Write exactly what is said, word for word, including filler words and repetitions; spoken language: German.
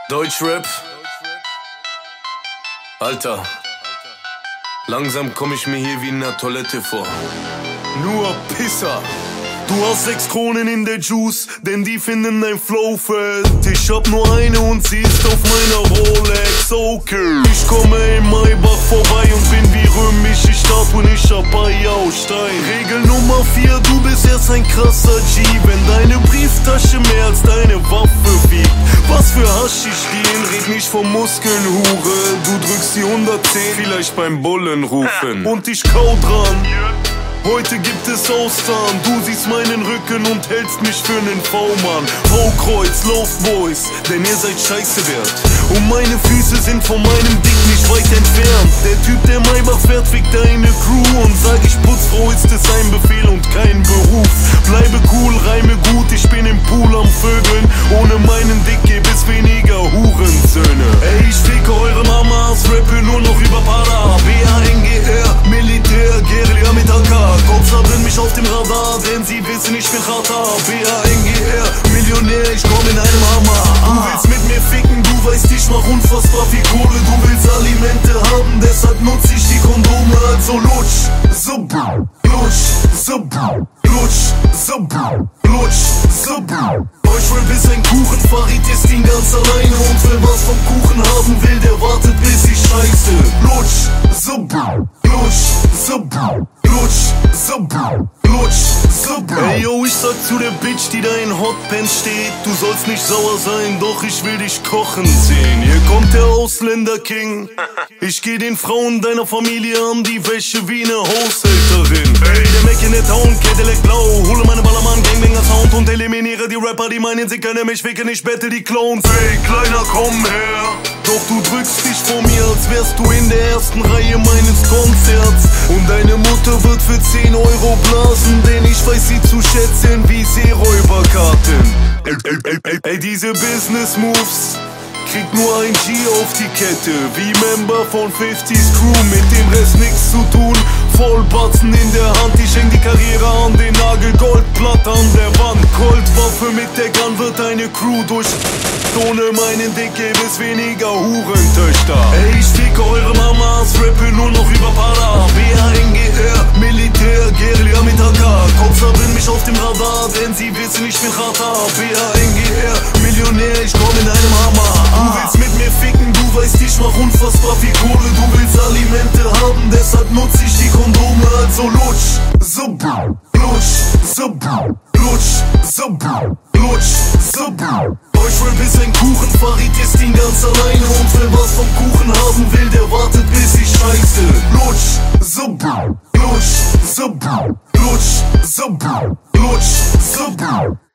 Deutschrap. Alter, langsam komm ich mir hier wie in der Toilette vor. Nur Pisser. Du hast sechs Kronen in der Juice, denn die finden dein Flow fett. Ich hab nur eine und sie ist auf meiner Rolex, okay. Ich komme im Maybach vorbei und bin wie römische Statue, ich hab Eier aus Stein. Regel Nummer vier, du bist erst ein krasser G, wenn deine Brieftasche mehr als deine Waffe wiegt. Was für Haschisch-Deal, red nicht vom Muskeln, Hure. Du drückst die hundertzehn, vielleicht beim Bullen rufen. Und ich kau dran. Heute gibt es Austern, du siehst meinen Rücken und hältst mich für nen V-Mann. V-Kreuz, Lost Boys, denn ihr seid scheiße wert. Und meine Füße sind von meinem Dick nicht weit entfernt. Der Typ, der Maybach fährt, fickt deine Crew. Und sag ich Putzfrau, ist es ein Befehl und kein Beruf. Bleibe cool, reime gut, ich bin im Pool am Vögeln. Ohne meinen Dick gäbe es weniger Hurensöhne. Ey, ich ficke eure Mamas, rappe nur noch über Para. B A N G R, Militär, Guerilla mit A K. Cops haben mich auf dem Radar, denn sie wissen, ich bin Chata. B A N G R, Millionär, ich komm in einem Hammer. Du willst mit mir ficken, du weißt, ich mach unfassbar viel Kohle. Du willst Alimente haben, deshalb nutze ich die Kondome. Also lutsch, so lutsch, so lutsch, so lutsch, so Deutschrap ist ein Kuchen, Farid ist ihn ganz alleine. Und wer was vom Kuchen haben will, der wartet bis ich scheiße. Lutsch, so lutsch, so lutsch, so lutsch, so Ey yo, ich sag zu der Bitch, die da in Hotpants steht: Du sollst nicht sauer sein, doch ich will dich kochen sehen. Hier kommt der Ausländer-King. Ich geh den Frauen deiner Familie an die Wäsche wie ne Haushälterin. Ey, der Mac in der Town, Cadillac blau. Hole meine Ballermann, Gangbanger Sound und eliminiere die Rapper, die meinen, sie können mich ficken. Ich bette die Clones. Ey, Kleiner, komm her. Doch du drückst dich vor mir, als wärst du in der ersten Reihe meines Konzerts. Und deine Mutter wird für zehn Euro blasen, denn ich weiß sie zu schätzen wie Seeräuberkarten. Ey, ey, ey, ey, ey, diese Business Moves kriegt nur ein G auf die Kette, wie Member von fünfzigs Crew, mit dem Rest nix zu tun. Vollbatzen in der Hand, ich häng die Karriere an den Nagel, Goldplatte an der Wand. Goldwaffe mit der Gun wird deine Crew durch. Ohne meinen Dick gäbe es weniger Hurentöchter. Ey, ich ficke eure Mamas, rappe nur noch über Para. B A N G R, Militär, Guerilla mit A K. Cops haben mich auf dem Radar, denn sie wissen, ich bin Chata. B A N G R, Millionär, ich komm in einem Hammer. Du willst mit mir ficken, du weißt, ich mach unfassbar viel Kohle. Du willst Alimente haben, deshalb nutze ich die Kondome. Also lutsch, so lutsch, so lutsch, so lutsch, so Deutschrap ist ein Kuchen, Farid ist ihn ganz alleine. Und wer was vom Kuchen haben will, der wartet bis ich scheiße. Lutsch, so lutsch, so lutsch, so lutsch, so